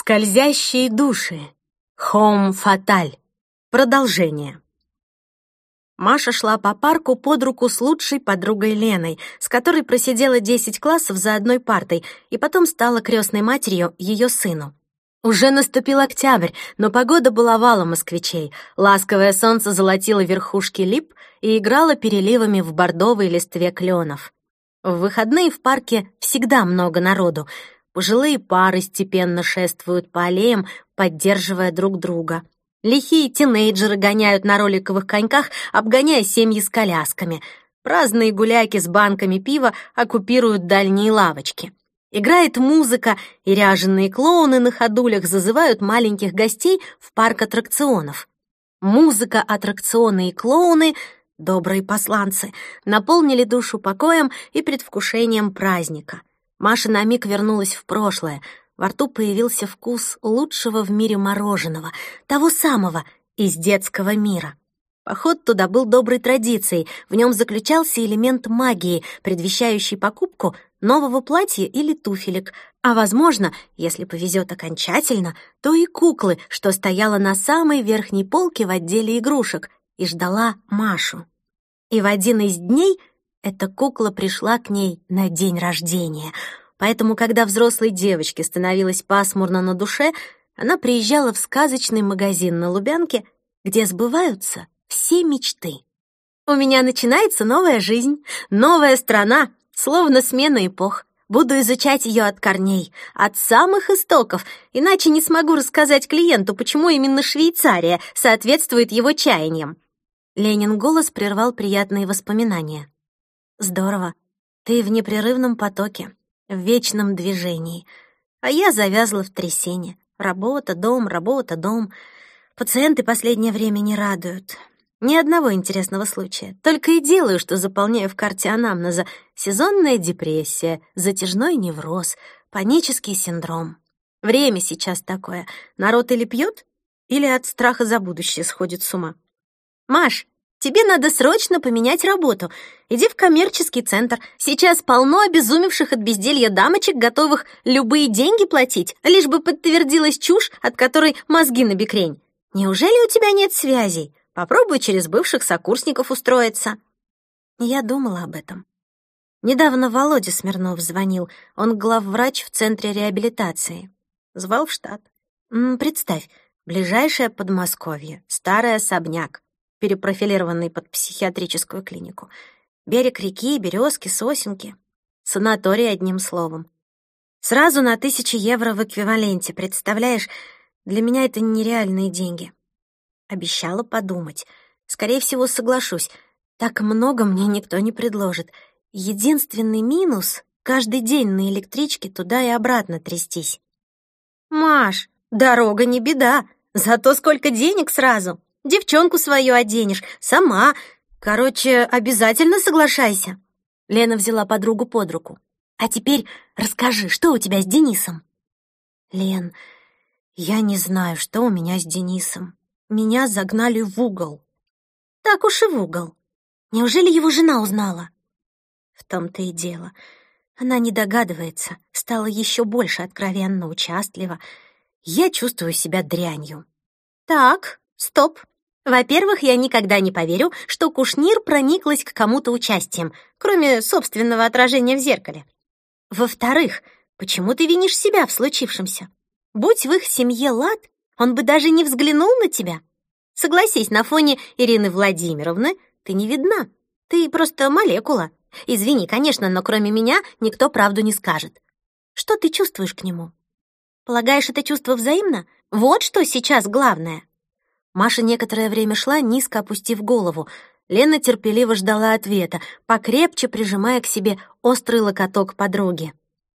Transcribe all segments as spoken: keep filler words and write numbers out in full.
Скользящие души. Хоум фаталь. Продолжение. Маша шла по парку под руку с лучшей подругой Леной, с которой просидела десять классов за одной партой и потом стала крестной матерью ее сыну. Уже наступил октябрь, но погода баловала москвичей. Ласковое солнце золотило верхушки лип и играло переливами в бордовой листве кленов. В выходные в парке всегда много народу. Пожилые пары степенно шествуют по аллеям, поддерживая друг друга. Лихие тинейджеры гоняют на роликовых коньках, обгоняя семьи с колясками. Праздные гуляки с банками пива оккупируют дальние лавочки. Играет музыка, и ряженые клоуны на ходулях зазывают маленьких гостей в парк аттракционов. Музыка, аттракционы и клоуны, добрые посланцы, наполнили душу покоем и предвкушением праздника. Маша на миг вернулась в прошлое. Во рту появился вкус лучшего в мире мороженого, того самого, из детского мира. Поход туда был доброй традицией, в нем заключался элемент магии, предвещающий покупку нового платья или туфелек, а, возможно, если повезет окончательно, то и куклы, что стояла на самой верхней полке в отделе игрушек и ждала Машу. И в один из дней эта кукла пришла к ней на день рождения, поэтому, когда взрослой девочке становилось пасмурно на душе, она приезжала в сказочный магазин на Лубянке, где сбываются все мечты. У меня начинается новая жизнь, новая страна, словно смена эпох. Буду изучать ее от корней, от самых истоков, иначе не смогу рассказать клиенту, почему именно Швейцария соответствует его чаяниям. Ленин голос прервал приятные воспоминания. Здорово. Ты в непрерывном потоке, в вечном движении. А я завязла в трясине. Работа, дом, работа, дом. Пациенты последнее время не радуют. Ни одного интересного случая. Только и делаю, что заполняю в карте анамнеза сезонная депрессия, затяжной невроз, панический синдром. Время сейчас такое. Народ или пьет, или от страха за будущее сходит с ума. Маш, тебе надо срочно поменять работу. Иди в коммерческий центр. Сейчас полно обезумевших от безделья дамочек, готовых любые деньги платить, лишь бы подтвердилась чушь, от которой мозги набекрень. Неужели у тебя нет связей? Попробуй через бывших сокурсников устроиться. Я думала об этом. Недавно Володя Смирнов звонил. Он главврач в центре реабилитации. Звал в штат. М, представь, ближайшее Подмосковье, старый особняк, перепрофилированный под психиатрическую клинику. Берег реки, березки, сосенки. Санаторий, одним словом. Сразу на тысячи евро в эквиваленте, представляешь? Для меня это нереальные деньги. Обещала подумать. Скорее всего, соглашусь. Так много мне никто не предложит. Единственный минус — каждый день на электричке туда и обратно трястись. Маш, дорога не беда. Зато сколько денег сразу. Девчонку свою оденешь, сама. Короче, обязательно соглашайся. Лена взяла подругу под руку. А теперь расскажи, что у тебя с Денисом? Лен, я не знаю, что у меня с Денисом. Меня загнали в угол. Так уж и в угол. Неужели его жена узнала? В том-то и дело. Она не догадывается, стала еще больше откровенно участлива. Я чувствую себя дрянью. Так, стоп. Во-первых, я никогда не поверю, что Кушнир прониклась к кому-то участием, кроме собственного отражения в зеркале. Во-вторых, почему ты винишь себя в случившемся? Будь в их семье лад, он бы даже не взглянул на тебя. Согласись, на фоне Ирины Владимировны ты не видна. Ты просто молекула. Извини, конечно, но кроме меня никто правду не скажет. Что ты чувствуешь к нему? Полагаешь, это чувство взаимно? Вот что сейчас главное. Маша некоторое время шла, низко опустив голову. Лена терпеливо ждала ответа, покрепче прижимая к себе острый локоток подруги.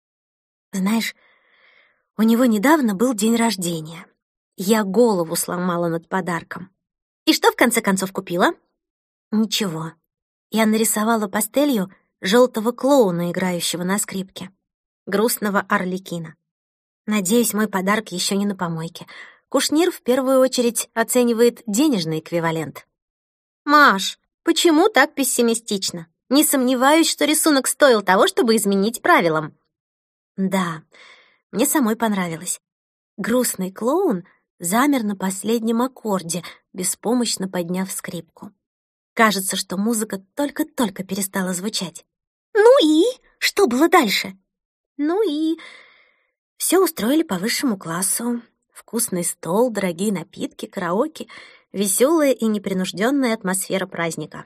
Знаешь, у него недавно был день рождения. Я голову сломала над подарком. И что в конце концов купила? Ничего. Я нарисовала пастелью желтого клоуна, играющего на скрипке. Грустного Арлекина. Надеюсь, мой подарок еще не на помойке. Кушнир в первую очередь оценивает денежный эквивалент. Маш, почему так пессимистично? Не сомневаюсь, что рисунок стоил того, чтобы изменить правилам. Да, мне самой понравилось. Грустный клоун замер на последнем аккорде, беспомощно подняв скрипку. Кажется, что музыка только-только перестала звучать. «Ну и? Что было дальше?» «Ну и...» Все устроили по высшему классу. Вкусный стол, дорогие напитки, караоке, веселая и непринужденная атмосфера праздника.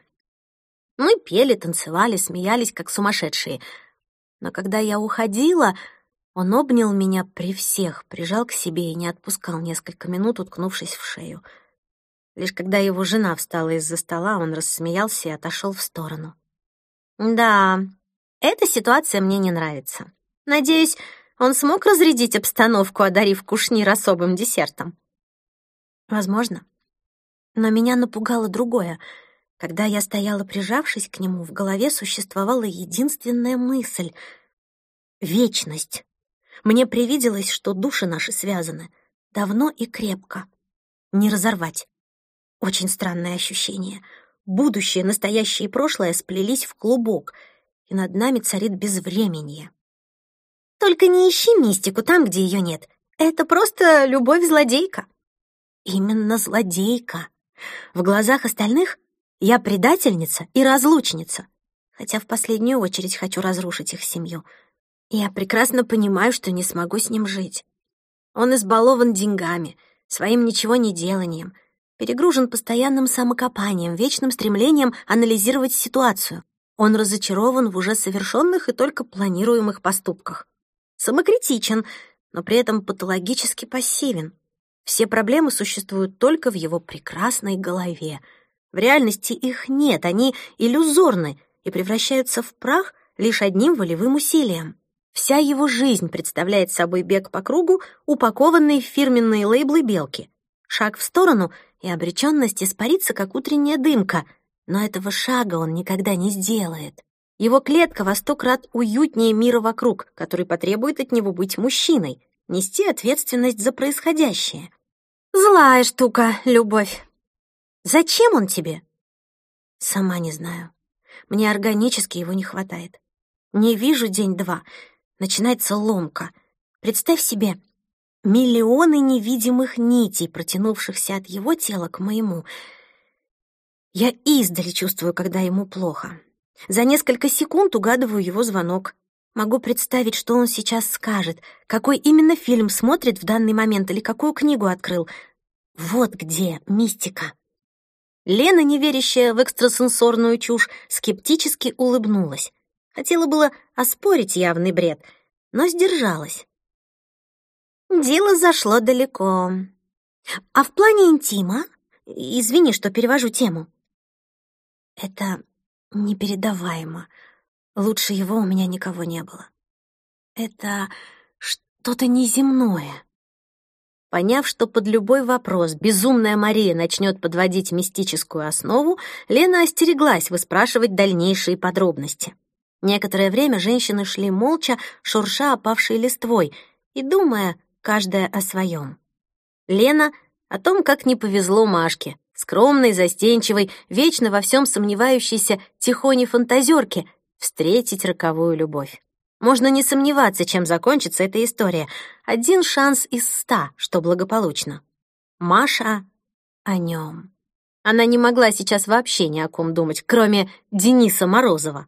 Мы пели, танцевали, смеялись, как сумасшедшие. Но когда я уходила, он обнял меня при всех, прижал к себе и не отпускал несколько минут, уткнувшись в шею. Лишь когда его жена встала из-за стола, он рассмеялся и отошел в сторону. Да, эта ситуация мне не нравится. Надеюсь, он смог разрядить обстановку, одарив кушнир особым десертом. Возможно. Но меня напугало другое. Когда я стояла, прижавшись к нему, в голове существовала единственная мысль — вечность. Мне привиделось, что души наши связаны давно и крепко. Не разорвать. Очень странное ощущение. Будущее, настоящее и прошлое сплелись в клубок, и над нами царит безвременье. Только не ищи мистику там, где ее нет. Это просто любовь-злодейка. Именно злодейка. В глазах остальных я предательница и разлучница, хотя в последнюю очередь хочу разрушить их семью. Я прекрасно понимаю, что не смогу с ним жить. Он избалован деньгами, своим ничего не деланием, перегружен постоянным самокопанием, вечным стремлением анализировать ситуацию. Он разочарован в уже совершенных и только планируемых поступках. Самокритичен, но при этом патологически пассивен. Все проблемы существуют только в его прекрасной голове. В реальности их нет, они иллюзорны и превращаются в прах лишь одним волевым усилием. Вся его жизнь представляет собой бег по кругу, упакованный в фирменные лейблы белки. Шаг в сторону, и обреченность испарится, как утренняя дымка. Но этого шага он никогда не сделает. Его клетка во сто крат уютнее мира вокруг, который потребует от него быть мужчиной, нести ответственность за происходящее. Злая штука, любовь. Зачем он тебе? Сама не знаю. Мне органически его не хватает. Не вижу день-два. Начинается ломка. Представь себе миллионы невидимых нитей, протянувшихся от его тела к моему. Я издали чувствую, когда ему плохо. За несколько секунд угадываю его звонок. Могу представить, что он сейчас скажет, какой именно фильм смотрит в данный момент или какую книгу открыл. Вот где мистика. Лена, не верящая в экстрасенсорную чушь, скептически улыбнулась. Хотела было оспорить явный бред, но сдержалась. Дело зашло далеко. А в плане интима? Извини, что перевожу тему. Это непередаваемо. Лучше его у меня никого не было. Это что-то неземное. Поняв, что под любой вопрос безумная Мария начнет подводить мистическую основу, Лена остереглась выспрашивать дальнейшие подробности. Некоторое время женщины шли молча, шурша опавшей листвой и думая, каждая о своем. Лена о том, как не повезло Машке, скромной, застенчивой, вечно во всем сомневающейся тихоне-фантазерке, встретить роковую любовь. Можно не сомневаться, чем закончится эта история. Один шанс из ста, что благополучно. Маша о нем. Она не могла сейчас вообще ни о ком думать, кроме Дениса Морозова.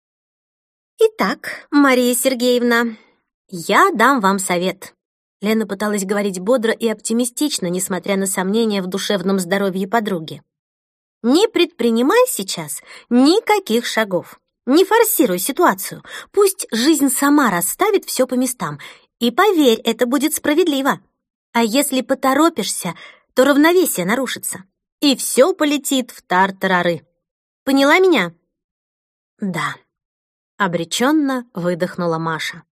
«Итак, Мария Сергеевна, я дам вам совет». Лена пыталась говорить бодро и оптимистично, несмотря на сомнения в душевном здоровье подруги. «Не предпринимай сейчас никаких шагов. Не форсируй ситуацию. Пусть жизнь сама расставит все по местам. И поверь, это будет справедливо. А если поторопишься, то равновесие нарушится. И все полетит в тар-тарары. Поняла меня?» «Да», — обреченно выдохнула Маша.